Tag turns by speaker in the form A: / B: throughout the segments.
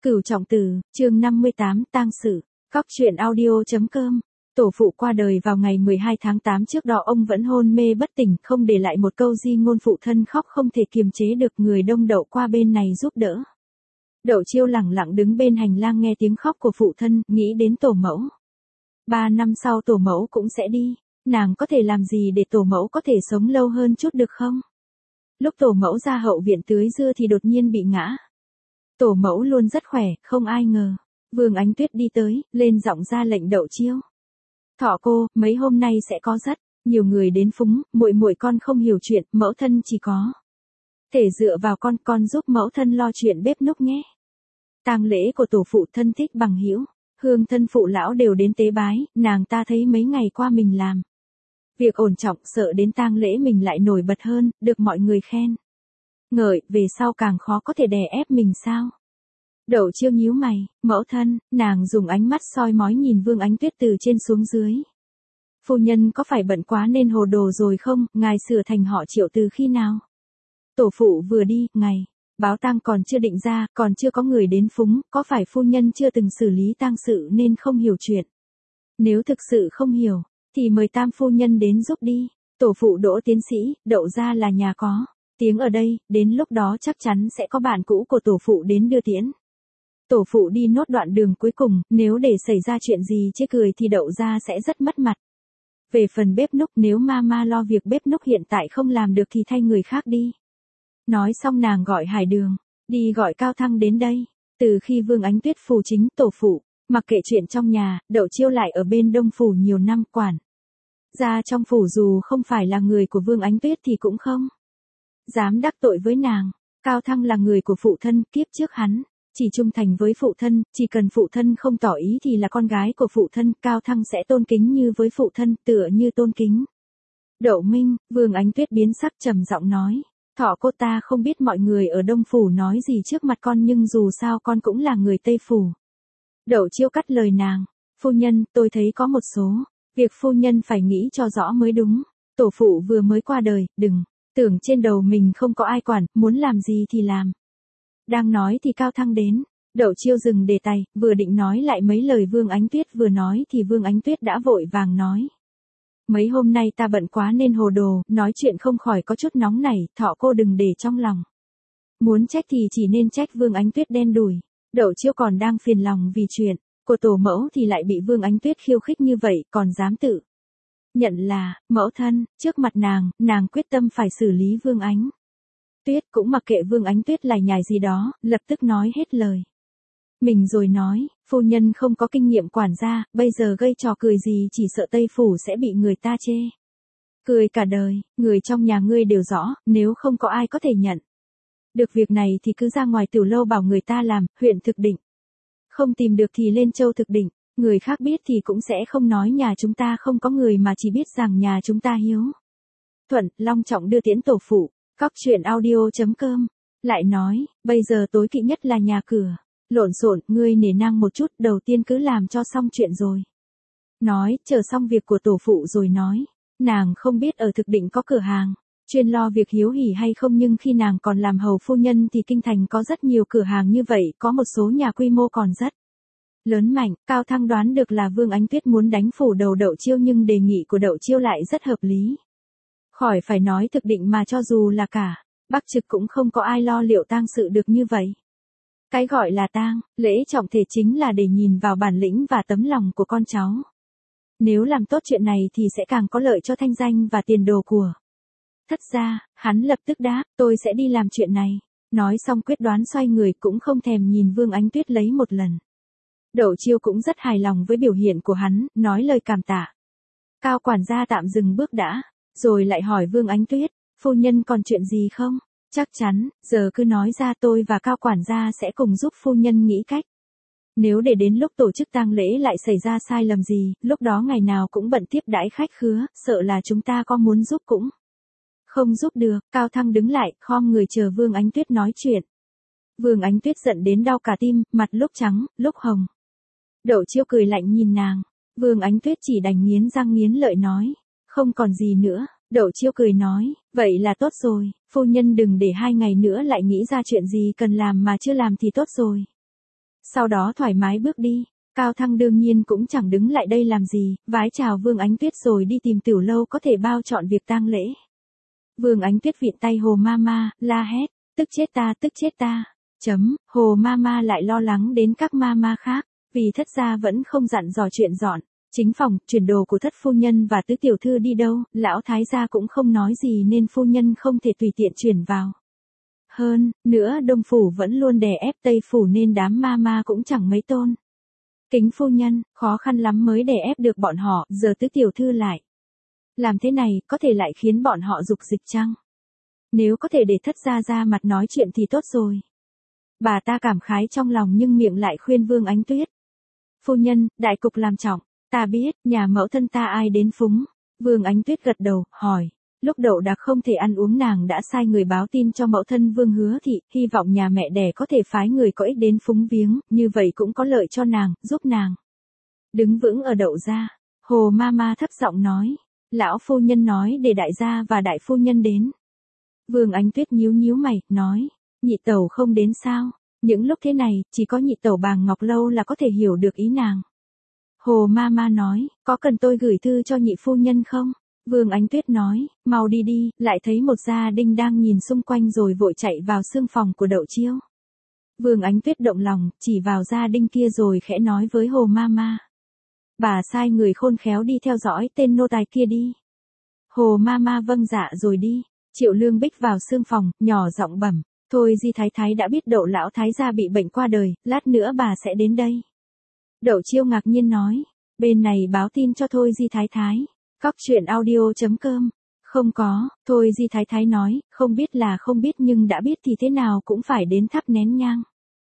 A: Cửu Trọng Tử, chương 58, tang sự. Cóc truyện audio.com. Tổ phụ qua đời vào ngày 12 tháng 8, trước đó ông vẫn hôn mê bất tỉnh, không để lại một câu di ngôn, phụ thân khóc không thể kiềm chế được, người đông đậu qua bên này giúp đỡ. Đậu Chiêu lẳng lặng đứng bên hành lang nghe tiếng khóc của phụ thân, nghĩ đến tổ mẫu. 3 năm sau tổ mẫu cũng sẽ đi, nàng có thể làm gì để tổ mẫu có thể sống lâu hơn chút được không? Lúc tổ mẫu ra hậu viện tưới dưa thì đột nhiên bị ngã. Tổ mẫu luôn rất khỏe, không ai ngờ. Vương Ánh Tuyết đi tới, lên giọng ra lệnh Đậu Chiêu. Thọ cô, mấy hôm nay sẽ có rất nhiều người đến phúng, muội con không hiểu chuyện, mẫu thân chỉ có thể dựa vào con giúp mẫu thân lo chuyện bếp núc nhé. Tang lễ của tổ phụ, thân thích bằng hữu, hương thân phụ lão đều đến tế bái, nàng ta thấy mấy ngày qua mình làm việc ổn trọng, sợ đến tang lễ mình lại nổi bật hơn, được mọi người khen ngợi, về sau càng khó có thể đè ép mình sao? Đậu Chiêu nhíu mày, mẫu thân, nàng dùng ánh mắt soi mói nhìn Vương Ánh Tuyết từ trên xuống dưới. Phu nhân có phải bận quá nên hồ đồ rồi không, ngài sửa thành họ Triệu từ khi nào? Tổ phụ vừa đi, ngày báo tang còn chưa định ra, còn chưa có người đến phúng, có phải phu nhân chưa từng xử lý tang sự nên không hiểu chuyện? Nếu thực sự không hiểu, thì mời tam phu nhân đến giúp đi. Tổ phụ Đỗ tiến sĩ, Đậu gia là nhà có tiếng ở đây, đến lúc đó chắc chắn sẽ có bạn cũ của tổ phụ đến đưa tiễn. Tổ phụ đi nốt đoạn đường cuối cùng, nếu để xảy ra chuyện gì chê cười thì Đậu gia sẽ rất mất mặt. Về phần bếp núc, nếu mama lo việc bếp núc hiện tại không làm được thì thay người khác đi. Nói xong nàng gọi Hải Đường, đi gọi Cao Thăng đến đây. Từ khi Vương Ánh Tuyết phù chính tổ phụ, mặc kệ chuyện trong nhà, Đậu Chiêu lại ở bên Đông phủ nhiều năm, quản gia trong phủ dù không phải là người của Vương Ánh Tuyết thì cũng không dám đắc tội với nàng. Cao Thăng là người của phụ thân, kiếp trước hắn chỉ trung thành với phụ thân, chỉ cần phụ thân không tỏ ý thì là con gái của phụ thân, Cao Thăng sẽ tôn kính như với phụ thân, tựa như tôn kính Đậu Minh. Vương Ánh Tuyết biến sắc, trầm giọng nói, Thọ cô, ta không biết mọi người ở Đông phủ nói gì trước mặt con, nhưng dù sao con cũng là người Tây phủ. Đậu Chiêu cắt lời nàng, phu nhân, tôi thấy có một số việc phu nhân phải nghĩ cho rõ mới đúng. Tổ phụ vừa mới qua đời, đừng tưởng trên đầu mình không có ai quản, muốn làm gì thì làm. Đang nói thì Cao Thăng đến. Đậu Chiêu dừng đề tài, vừa định nói lại mấy lời Vương Ánh Tuyết vừa nói thì Vương Ánh Tuyết đã vội vàng nói. Mấy hôm nay ta bận quá nên hồ đồ, nói chuyện không khỏi có chút nóng nảy, Thọ cô đừng để trong lòng. Muốn trách thì chỉ nên trách Vương Ánh Tuyết đen đủi. Đậu Chiêu còn đang phiền lòng vì chuyện của tổ mẫu thì lại bị Vương Ánh Tuyết khiêu khích như vậy, còn dám tự nhận là mẫu thân. Trước mặt nàng quyết tâm phải xử lý Vương Ánh Tuyết, cũng mặc kệ Vương Ánh Tuyết lải nhải gì đó, lập tức nói hết lời mình rồi nói, phu nhân không có kinh nghiệm quản gia, bây giờ gây trò cười gì chỉ sợ Tây phủ sẽ bị người ta chê cười cả đời. Người trong nhà ngươi đều rõ, nếu không có ai có thể nhận được việc này thì cứ ra ngoài tiểu lâu bảo người ta làm, huyện Thực Định không tìm được thì lên Châu Thực Định, người khác biết thì cũng sẽ không nói nhà chúng ta không có người mà chỉ biết rằng nhà chúng ta hiếu thuận, long trọng đưa tiễn tổ phụ. Cóc truyện audio.com. Lại nói, bây giờ tối kỵ nhất là nhà cửa lộn xộn, ngươi nể nang một chút, đầu tiên cứ làm cho xong chuyện rồi nói, chờ xong việc của tổ phụ rồi nói. Nàng không biết ở Thực Định có cửa hàng chuyên lo việc hiếu hỉ hay không, nhưng khi nàng còn làm hầu phu nhân thì kinh thành có rất nhiều cửa hàng như vậy, có một số nhà quy mô còn rất lớn mạnh. Cao Thăng đoán được là Vương Ánh Tuyết muốn đánh phủ đầu Đậu Chiêu, nhưng đề nghị của Đậu Chiêu lại rất hợp lý. Khỏi phải nói Thực Định mà cho dù là cả Bắc Trực cũng không có ai lo liệu tang sự được như vậy. Cái gọi là tang lễ trọng thể chính là để nhìn vào bản lĩnh và tấm lòng của con cháu. Nếu làm tốt chuyện này thì sẽ càng có lợi cho thanh danh và tiền đồ của thất gia. Hắn lập tức đáp, tôi sẽ đi làm chuyện này. Nói xong quyết đoán xoay người, cũng không thèm nhìn Vương Ánh Tuyết lấy một lần. Đậu Chiêu cũng rất hài lòng với biểu hiện của hắn, nói lời cảm tạ. Cao quản gia tạm dừng bước đã, rồi lại hỏi Vương Ánh Tuyết, phu nhân còn chuyện gì không? Chắc chắn, giờ cứ nói ra, tôi và Cao quản gia sẽ cùng giúp phu nhân nghĩ cách. Nếu để đến lúc tổ chức tang lễ lại xảy ra sai lầm gì, lúc đó ngày nào cũng bận tiếp đãi khách khứa, sợ là chúng ta có muốn giúp cũng không giúp được. Cao Thăng đứng lại, khom người chờ Vương Ánh Tuyết nói chuyện. Vương Ánh Tuyết giận đến đau cả tim, mặt lúc trắng, lúc hồng. Đậu Chiêu cười lạnh nhìn nàng. Vương Ánh Tuyết chỉ đành nghiến răng nghiến lợi nói, không còn gì nữa. Đậu Chiêu cười nói, vậy là tốt rồi, phu nhân đừng để 2 ngày nữa lại nghĩ ra chuyện gì cần làm mà chưa làm thì tốt rồi. Sau đó thoải mái bước đi. Cao Thăng đương nhiên cũng chẳng đứng lại đây làm gì, vái chào Vương Ánh Tuyết rồi đi tìm tiểu lâu có thể bao trọn việc tang lễ. Vương Ánh Tuyết vịn tay Hồ Mama, la hét, tức chết ta. Hồ Mama lại lo lắng đến các mama khác, vì thất gia vẫn không dặn dò chuyện dọn chính phòng, chuyển đồ của thất phu nhân và tứ tiểu thư đi đâu, lão thái gia cũng không nói gì nên phu nhân không thể tùy tiện chuyển vào. Hơn nữa Đông phủ vẫn luôn đè ép Tây phủ nên đám mama cũng chẳng mấy tôn kính phu nhân, khó khăn lắm mới đè ép được bọn họ, giờ tứ tiểu thư lại làm thế này, có thể lại khiến bọn họ dục dịch chăng? Nếu có thể để thất gia ra mặt nói chuyện thì tốt rồi. Bà ta cảm khái trong lòng nhưng miệng lại khuyên Vương Ánh Tuyết. Phu nhân, đại cục làm trọng, ta biết, nhà mẫu thân ta ai đến phúng. Vương Ánh Tuyết gật đầu, hỏi. Lúc Đậu Đạc không thể ăn uống nàng đã sai người báo tin cho mẫu thân Vương Hứa Thị, hy vọng nhà mẹ đẻ có thể phái người có ích đến phúng viếng, như vậy cũng có lợi cho nàng, giúp nàng đứng vững ở Đậu gia. Hồ Mama thấp giọng nói. Lão phu nhân nói để đại gia và đại phu nhân đến. Vương Ánh Tuyết nhíu mày, nói. Nhị tẩu không đến sao? Những lúc thế này, chỉ có nhị tẩu Bàng Ngọc Lâu là có thể hiểu được ý nàng. Hồ Mama nói, có cần tôi gửi thư cho nhị phu nhân không? Vương Ánh Tuyết nói, mau đi đi, lại thấy một gia đình đang nhìn xung quanh rồi vội chạy vào xương phòng của Đậu Chiêu. Vương Ánh Tuyết động lòng, chỉ vào gia đình kia rồi khẽ nói với Hồ Mama. Bà sai người khôn khéo đi theo dõi tên nô tài kia đi. Hồ Mama vâng dạ rồi đi. Triệu Lương Bích vào xương phòng, nhỏ giọng bẩm. Thôi Di Thái Thái đã biết Đậu lão thái gia bị bệnh qua đời, lát nữa bà sẽ đến đây. Đậu Chiêu ngạc nhiên nói. Bên này báo tin cho Thôi Di Thái Thái. Cóc truyện audio.com. Không có, Thôi Di Thái Thái nói, không biết là không biết nhưng đã biết thì thế nào cũng phải đến thắp nén nhang.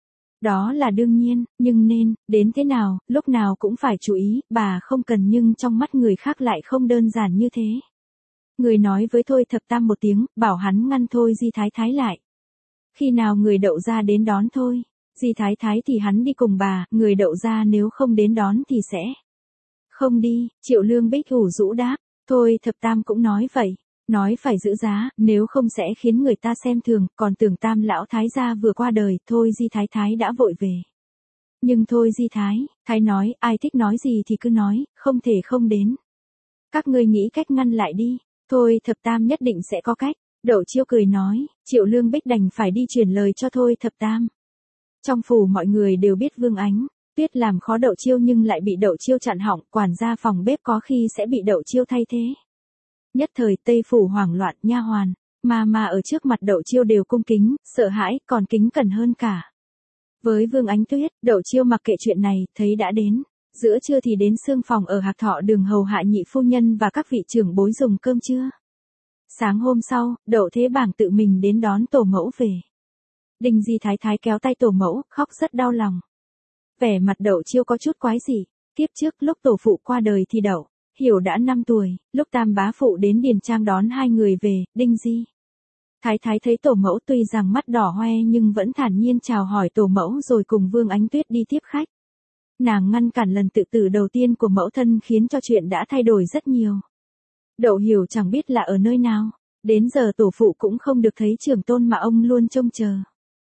A: Đó là đương nhiên, nhưng nên, đến thế nào, lúc nào cũng phải chú ý, bà không cần nhưng trong mắt người khác lại không đơn giản như thế. Người nói với Thôi Thập Tam một tiếng, bảo hắn ngăn Thôi Di Thái Thái lại. Khi nào người Đậu gia đến đón Thôi Di Thái Thái thì hắn đi cùng bà, người Đậu gia nếu không đến đón thì sẽ không đi. Triệu Lương Bích ủ rũ đáp. Thôi Thập Tam cũng nói vậy. Nói phải giữ giá, nếu không sẽ khiến người ta xem thường, còn tưởng Tam lão thái gia vừa qua đời, Thôi Di Thái Thái đã vội về. Nhưng Thôi Di Thái nói, ai thích nói gì thì cứ nói, không thể không đến. Các ngươi nghĩ cách ngăn lại đi, Thôi Thập Tam nhất định sẽ có cách. Đậu Chiêu cười nói, Triệu Lương Bích đành phải đi truyền lời cho Thôi Thập Tam. Trong phủ mọi người đều biết Vương Ánh Tuyết làm khó Đậu Chiêu nhưng lại bị Đậu Chiêu chặn họng, quản gia phòng bếp có khi sẽ bị Đậu Chiêu thay thế. Nhất thời Tây phủ hoảng loạn, nha hoàn, mà ở trước mặt Đậu Chiêu đều cung kính, sợ hãi, còn kính cẩn hơn cả. Với Vương Ánh Tuyết, Đậu Chiêu mặc kệ chuyện này, thấy đã đến. Giữa trưa thì đến xương phòng ở Hạc Thọ Đường hầu hạ nhị phu nhân và các vị trưởng bối dùng cơm trưa. Sáng hôm sau, Đậu Thế Bảng tự mình đến đón tổ mẫu về. Đinh Di Thái Thái kéo tay tổ mẫu, khóc rất đau lòng. Vẻ mặt Đậu Chiêu có chút quái dị. Kiếp trước lúc tổ phụ qua đời thì Đậu Hiểu đã 5 tuổi, lúc Tam bá phụ đến điền trang đón hai người về, Đinh Di Thái Thái thấy tổ mẫu tuy rằng mắt đỏ hoe nhưng vẫn thản nhiên chào hỏi tổ mẫu rồi cùng Vương Ánh Tuyết đi tiếp khách. Nàng ngăn cản lần tự tử đầu tiên của mẫu thân khiến cho chuyện đã thay đổi rất nhiều. Đậu Hiểu chẳng biết là ở nơi nào, đến giờ tổ phụ cũng không được thấy trưởng tôn mà ông luôn trông chờ.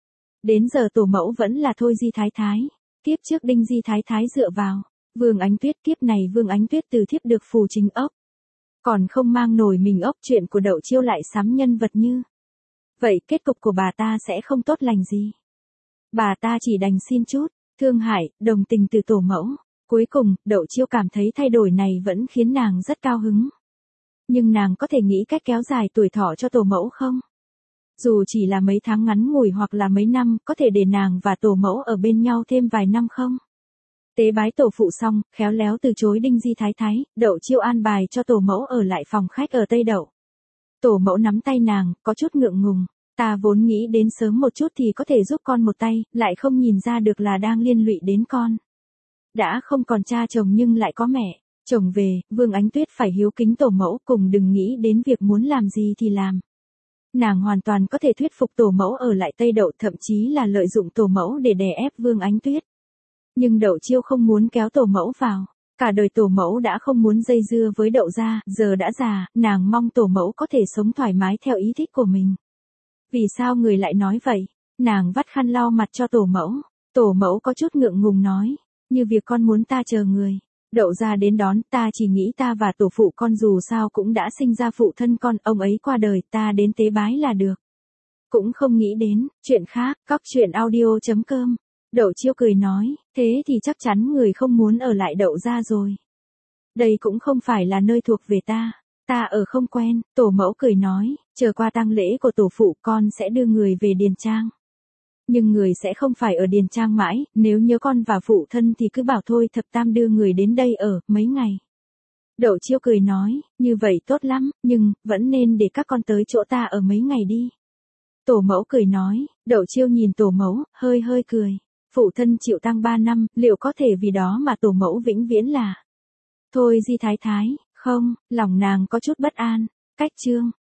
A: Đến giờ tổ mẫu vẫn là Thôi Di Thái Thái, kiếp trước Đinh Di Thái Thái dựa vào Vương Ánh Tuyết, kiếp này Vương Ánh Tuyết từ thiếp được phù chính ốc. Còn không mang nổi mình ốc, chuyện của Đậu Chiêu lại sắm nhân vật như vậy, kết cục của bà ta sẽ không tốt lành gì. Bà ta chỉ đành xin chút thương hại, đồng tình từ tổ mẫu. Cuối cùng, Đậu Chiêu cảm thấy thay đổi này vẫn khiến nàng rất cao hứng. Nhưng nàng có thể nghĩ cách kéo dài tuổi thọ cho tổ mẫu không? Dù chỉ là mấy tháng ngắn ngủi hoặc là mấy năm, có thể để nàng và tổ mẫu ở bên nhau thêm vài năm không? Tế bái tổ phụ xong, khéo léo từ chối Đinh Di Thái Thái, Đậu Chiêu an bài cho tổ mẫu ở lại phòng khách ở Tây Đậu. Tổ mẫu nắm tay nàng, có chút ngượng ngùng. Ta vốn nghĩ đến sớm một chút thì có thể giúp con một tay, lại không nhìn ra được là đang liên lụy đến con. Đã không còn cha chồng nhưng lại có mẹ chồng về, Vương Ánh Tuyết phải hiếu kính tổ mẫu, cùng đừng nghĩ đến việc muốn làm gì thì làm. Nàng hoàn toàn có thể thuyết phục tổ mẫu ở lại Tây Đậu, thậm chí là lợi dụng tổ mẫu để đè ép Vương Ánh Tuyết. Nhưng Đậu Chiêu không muốn kéo tổ mẫu vào. Cả đời tổ mẫu đã không muốn dây dưa với Đậu gia, giờ đã già, nàng mong tổ mẫu có thể sống thoải mái theo ý thích của mình. Vì sao người lại nói vậy? Nàng vắt khăn lau mặt cho tổ mẫu. Tổ mẫu có chút ngượng ngùng nói, như việc con muốn ta chờ người. Đậu ra đến đón, ta chỉ nghĩ ta và tổ phụ con dù sao cũng đã sinh ra phụ thân con, ông ấy qua đời, ta đến tế bái là được. Cũng không nghĩ đến, chuyện khác, cóc truyện audio.com. Đậu Chiêu cười nói, thế thì chắc chắn người không muốn ở lại Đậu ra rồi. Đây cũng không phải là nơi thuộc về ta ở không quen, tổ mẫu cười nói, chờ qua tang lễ của tổ phụ con sẽ đưa người về Điền Trang. Nhưng người sẽ không phải ở Điền Trang mãi, nếu nhớ con và phụ thân thì cứ bảo thôi thập tam đưa người đến đây ở, mấy ngày. Đậu Chiêu cười nói, như vậy tốt lắm, nhưng, vẫn nên để các con tới chỗ ta ở mấy ngày đi. Tổ mẫu cười nói, Đậu Chiêu nhìn tổ mẫu, hơi cười. Phụ thân chịu tang 3 năm, liệu có thể vì đó mà tổ mẫu vĩnh viễn là. Thôi Di Thái Thái, không, lòng nàng có chút bất an. Cách chương.